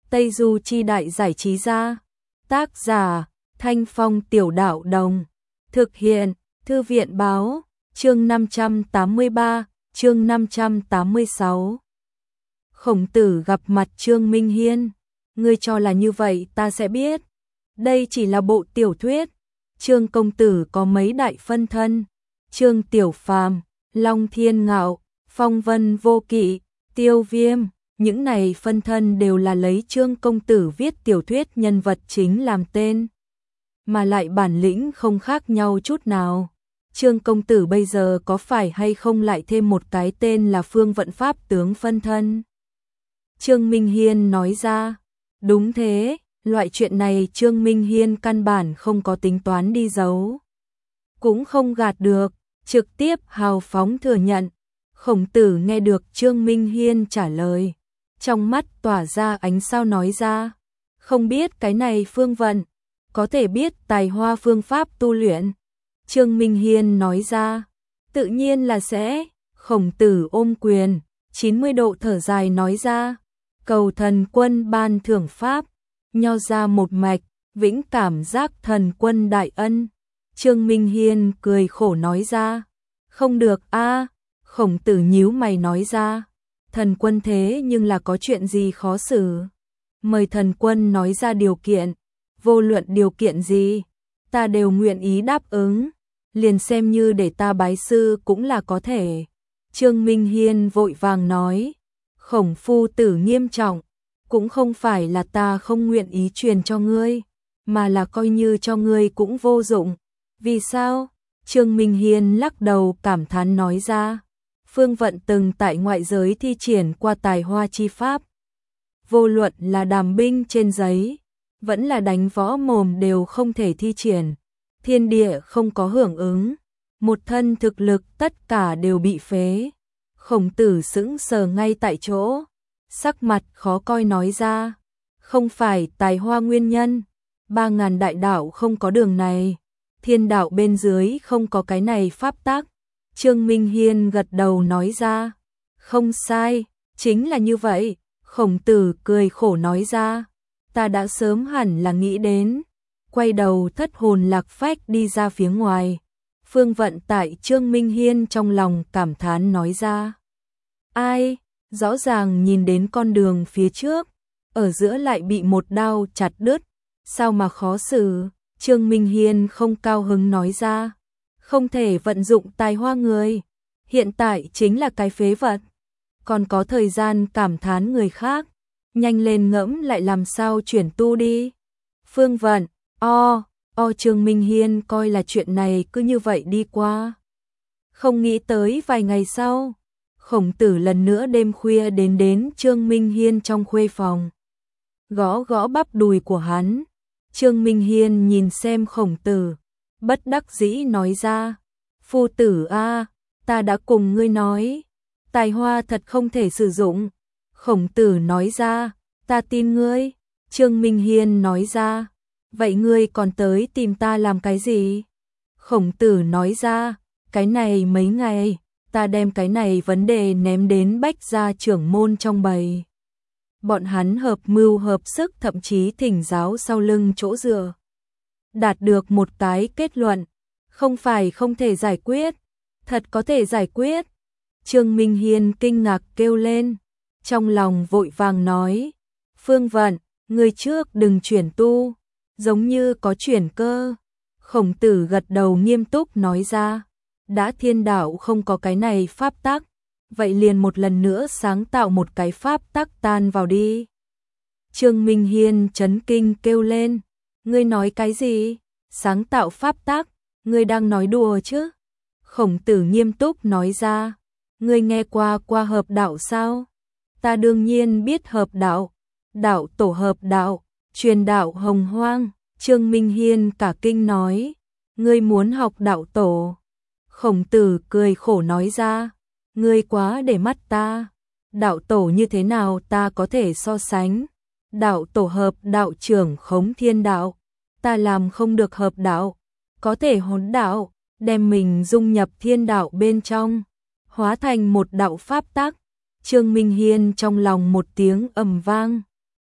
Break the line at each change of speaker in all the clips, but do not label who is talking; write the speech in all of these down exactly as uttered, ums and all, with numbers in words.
Tây Du Chi Đại Giải Trí Gia. Tác giả Thanh Phong Tiểu Đạo Đồng. Thực hiện Thư viện Báo. Chương năm trăm tám mươi ba, chương năm trăm tám mươi sáu. Khổng Tử gặp mặt Trương Minh Hiên. Ngươi cho là như vậy ta sẽ biết. Đây chỉ là bộ tiểu thuyết. Trương công tử có mấy đại phân thân. Trương Tiểu Phàm, Long Thiên Ngạo, Phong Vân Vô Kỵ, Tiêu Viêm. Những này phân thân đều là lấy Trương công tử viết tiểu thuyết nhân vật chính làm tên. Mà lại bản lĩnh không khác nhau chút nào. Trương công tử bây giờ có phải hay không lại thêm một cái tên là Phương Vận Pháp tướng phân thân? Trương Minh Hiên nói ra. Đúng thế, loại chuyện này Trương Minh Hiên căn bản không có tính toán đi giấu. Cũng không gạt được, trực tiếp hào phóng thừa nhận. Khổng Tử nghe được Trương Minh Hiên trả lời. Trong mắt tỏa ra ánh sao nói ra. Không biết cái này Phương Vận, có thể biết tài hoa phương pháp tu luyện. Trương Minh Hiên nói ra. Tự nhiên là sẽ. Khổng Tử ôm quyền, chín mươi độ thở dài nói ra. Cầu thần quân ban thưởng pháp, nho ra một mạch, vĩnh cảm giác thần quân đại ân. Trương Minh Hiên cười khổ nói ra. Không được a. Khổng Tử nhíu mày nói ra. Thần quân thế nhưng là có chuyện gì khó xử? Mời thần quân nói ra điều kiện. Vô luận điều kiện gì, ta đều nguyện ý đáp ứng. Liền xem như để ta bái sư cũng là có thể. Trương Minh Hiên vội vàng nói. Khổng phu tử nghiêm trọng, cũng không phải là ta không nguyện ý truyền cho ngươi, mà là coi như cho ngươi cũng vô dụng. Vì sao? Trương Minh Hiên lắc đầu cảm thán nói ra. Phương Vận từng tại ngoại giới thi triển qua tài hoa chi pháp. Vô luận là đàm binh trên giấy, vẫn là đánh võ mồm đều không thể thi triển. Thiên địa không có hưởng ứng, một thân thực lực tất cả đều bị phế. Khổng Tử sững sờ ngay tại chỗ, sắc mặt khó coi nói ra. Không phải tài hoa nguyên nhân, ba ngàn đại đạo không có đường này, thiên đạo bên dưới không có cái này pháp tắc. Trương Minh Hiên gật đầu nói ra. Không sai, chính là như vậy. Khổng Tử cười khổ nói ra. Ta đã sớm hẳn là nghĩ đến. Quay đầu thất hồn lạc phách đi ra phía ngoài. Phương Vận tại Trương Minh Hiên trong lòng cảm thán nói ra. Ai, rõ ràng nhìn đến con đường phía trước, ở giữa lại bị một đao chặt đứt, sao mà khó xử. Trương Minh Hiên không cao hứng nói ra. Không thể vận dụng tài hoa người, hiện tại chính là cái phế vật. Còn có thời gian cảm thán người khác, nhanh lên ngẫm lại làm sao chuyển tu đi. Phương Vận, o, o Trương Minh Hiên coi là chuyện này cứ như vậy đi qua. Không nghĩ tới vài ngày sau, Khổng Tử lần nữa đêm khuya đến đến Trương Minh Hiên trong khuê phòng. Gõ gõ bắp đùi của hắn. Trương Minh Hiên nhìn xem Khổng Tử, bất đắc dĩ nói ra. Phu tử a, ta đã cùng ngươi nói, tài hoa thật không thể sử dụng. Khổng Tử nói ra, ta tin ngươi. Trương Minh Hiên nói ra, vậy ngươi còn tới tìm ta làm cái gì? Khổng Tử nói ra, cái này mấy ngày, ta đem cái này vấn đề ném đến Bách gia trưởng môn trong bầy. Bọn hắn hợp mưu hợp sức thậm chí thỉnh giáo sau lưng chỗ dựa. Đạt được một cái kết luận, không phải không thể giải quyết, thật có thể giải quyết. Trương Minh Hiên kinh ngạc kêu lên, trong lòng vội vàng nói. Phương Vận, người trước đừng chuyển tu, giống như có chuyển cơ. Khổng Tử gật đầu nghiêm túc nói ra. Đã thiên đạo không có cái này pháp tắc, vậy liền một lần nữa sáng tạo một cái pháp tắc tan vào đi. Trương Minh Hiên chấn kinh kêu lên. Ngươi nói cái gì? Sáng tạo pháp tắc, ngươi đang nói đùa chứ? Khổng Tử nghiêm túc nói ra. Ngươi nghe qua qua hợp đạo sao? Ta đương nhiên biết hợp đạo. Đạo tổ hợp đạo, truyền đạo hồng hoang. Trương Minh Hiên cả kinh nói. Ngươi muốn học đạo tổ? Khổng Tử cười khổ nói ra. Ngươi quá để mắt ta. Đạo tổ như thế nào ta có thể so sánh? Đạo tổ hợp đạo trưởng khống thiên đạo, ta làm không được hợp đạo, có thể hỗn đạo, đem mình dung nhập thiên đạo bên trong, hóa thành một đạo pháp tắc. Trương Minh Hiên trong lòng một tiếng ầm vang,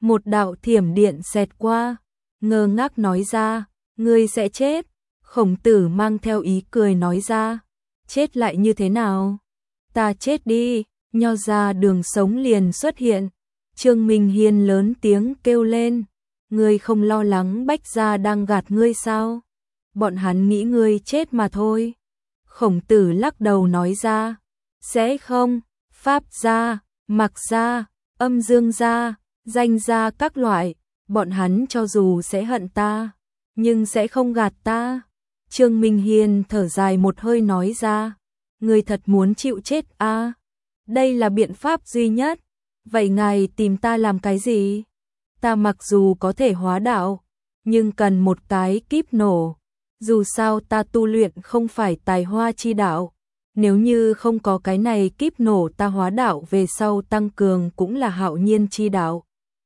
Một đạo thiểm điện xẹt qua, ngơ ngác nói ra, ngươi sẽ chết. Khổng Tử mang theo ý cười nói ra, chết lại như thế nào? Ta chết đi, nho ra đường sống liền xuất hiện. Trương Minh Hiên lớn tiếng kêu lên, ngươi không lo lắng Bách gia đang gạt ngươi sao? Bọn hắn nghĩ ngươi chết mà thôi. Khổng Tử lắc đầu nói ra, sẽ không, Pháp gia, Mạc gia, Âm Dương gia, Danh gia các loại, bọn hắn cho dù sẽ hận ta, nhưng sẽ không gạt ta. Trương Minh Hiên thở dài một hơi nói ra, ngươi thật muốn chịu chết à? Đây là biện pháp duy nhất. Vậy ngài tìm ta làm cái gì? Ta mặc dù có thể hóa đạo, nhưng cần một cái kíp nổ. Dù sao ta tu luyện không phải tài hoa chi đạo. Nếu như không có cái này kíp nổ, ta hóa đạo về sau tăng cường cũng là hạo nhiên chi đạo.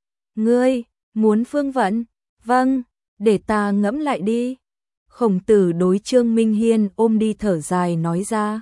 Ngươi, muốn phương vận? Vâng, để ta ngẫm lại đi. Khổng Tử đối Trương Minh Hiên ôm đi thở dài nói ra.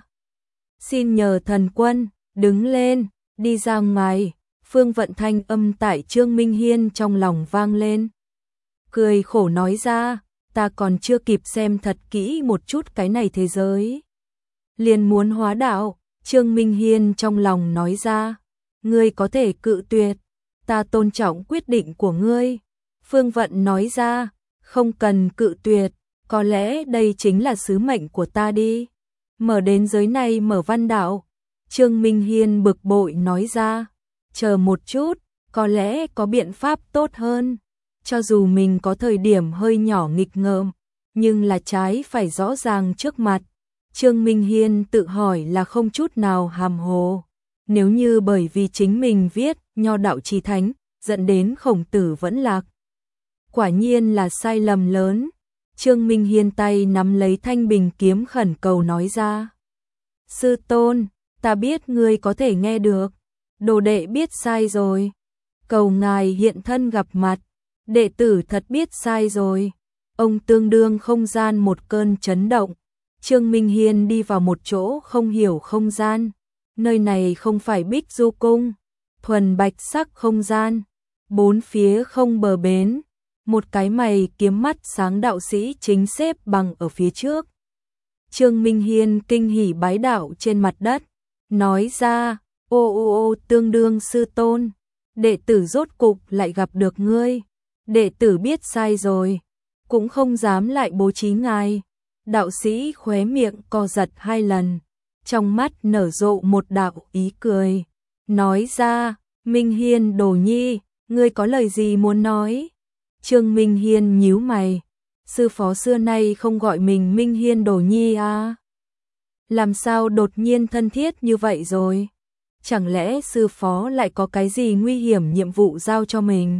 Xin nhờ thần quân, đứng lên, đi ra ngoài. Phương vận thanh âm tại Trương Minh Hiên trong lòng vang lên. Cười khổ nói ra, ta còn chưa kịp xem thật kỹ một chút cái này thế giới. Liền muốn hóa đạo, Trương Minh Hiên trong lòng nói ra, ngươi có thể cự tuyệt, ta tôn trọng quyết định của ngươi. Phương vận nói ra, không cần cự tuyệt, có lẽ đây chính là sứ mệnh của ta đi. Mở đến giới này mở văn đạo. Trương Minh Hiên bực bội nói ra, chờ một chút, có lẽ có biện pháp tốt hơn. Cho dù mình có thời điểm hơi nhỏ nghịch ngợm, nhưng là trái phải rõ ràng trước mặt. Trương Minh Hiên tự hỏi là không chút nào hàm hồ. Nếu như bởi vì chính mình viết nho đạo chi thánh, dẫn đến Khổng Tử vẫn lạc, quả nhiên là sai lầm lớn. Trương Minh Hiên tay nắm lấy thanh bình kiếm khẩn cầu nói ra, sư tôn, ta biết ngươi có thể nghe được, đồ đệ biết sai rồi, cầu ngài hiện thân gặp mặt, đệ tử thật biết sai rồi. Ông tương đương không gian một cơn chấn động. Trương Minh Hiên đi vào một chỗ không hiểu không gian, nơi này không phải Bích Du Cung, thuần bạch sắc không gian, bốn phía không bờ bến, một cái mày kiếm mắt sáng đạo sĩ chính xếp bằng ở phía trước. Trương Minh Hiên kinh hỉ bái đạo trên mặt đất, nói ra, ô ô ô tương đương sư tôn, đệ tử rốt cục lại gặp được ngươi, đệ tử biết sai rồi, cũng không dám lại bố trí ngài. Đạo sĩ khóe miệng co giật hai lần, trong mắt nở rộ một đạo ý cười, nói ra, Minh Hiên đồ nhi, ngươi có lời gì muốn nói? Trương Minh Hiên nhíu mày, sư phó xưa nay không gọi mình Minh Hiên đồ nhi à? Làm sao đột nhiên thân thiết như vậy rồi? Chẳng lẽ sư phó lại có cái gì nguy hiểm nhiệm vụ giao cho mình?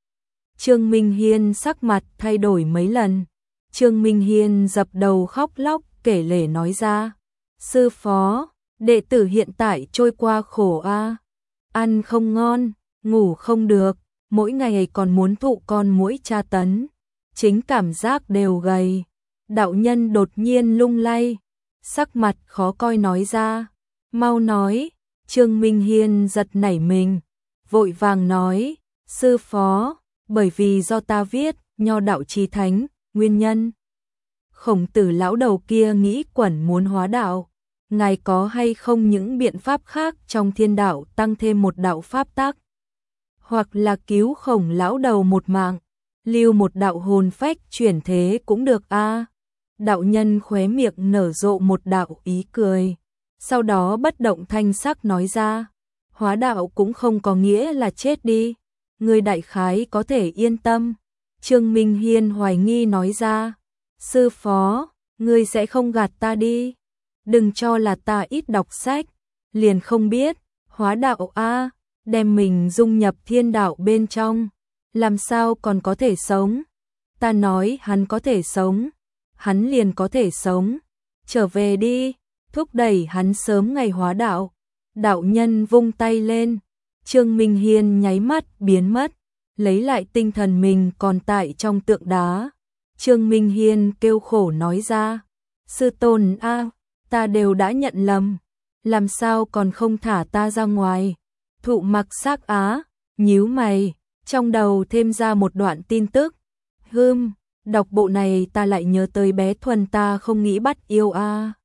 Trương Minh Hiên sắc mặt thay đổi mấy lần. Trương Minh Hiên dập đầu khóc lóc kể lể nói ra, sư phó, đệ tử hiện tại trôi qua khổ a, ăn không ngon, ngủ không được, mỗi ngày còn muốn thụ con muỗi tra tấn, chính cảm giác đều gầy. Đạo nhân đột nhiên lung lay, sắc mặt khó coi nói ra, mau nói. Trương Minh Hiên giật nảy mình, vội vàng nói, sư phó, bởi vì do ta viết nho đạo chí thánh, nguyên nhân. Khổng Tử lão đầu kia nghĩ quẩn muốn hóa đạo, ngài có hay không những biện pháp khác trong thiên đạo tăng thêm một đạo pháp tắc, hoặc là cứu Khổng lão đầu một mạng, lưu một đạo hồn phách chuyển thế cũng được a. Đạo nhân khóe miệng nở rộ một đạo ý cười, sau đó bất động thanh sắc nói ra, hóa đạo cũng không có nghĩa là chết đi, người đại khái có thể yên tâm. Trương Minh Hiên hoài nghi nói ra, sư phó, ngươi sẽ không gạt ta đi, đừng cho là ta ít đọc sách, liền không biết, hóa đạo a, đem mình dung nhập thiên đạo bên trong, làm sao còn có thể sống? Ta nói hắn có thể sống, hắn liền có thể sống, trở về đi, thúc đẩy hắn sớm ngày hóa đạo. Đạo nhân vung tay lên, Trương Minh Hiên nháy mắt biến mất, lấy lại tinh thần mình còn tại trong tượng đá. Trương Minh Hiên kêu khổ nói ra, sư tôn a, ta đều đã nhận lầm, làm sao còn không thả ta ra ngoài? Thụ Mặc Sắc Á nhíu mày, trong đầu thêm ra một đoạn tin tức. Hừm, đọc bộ này ta lại nhớ tới bé Thuần ta không nghĩ bắt yêu a. À.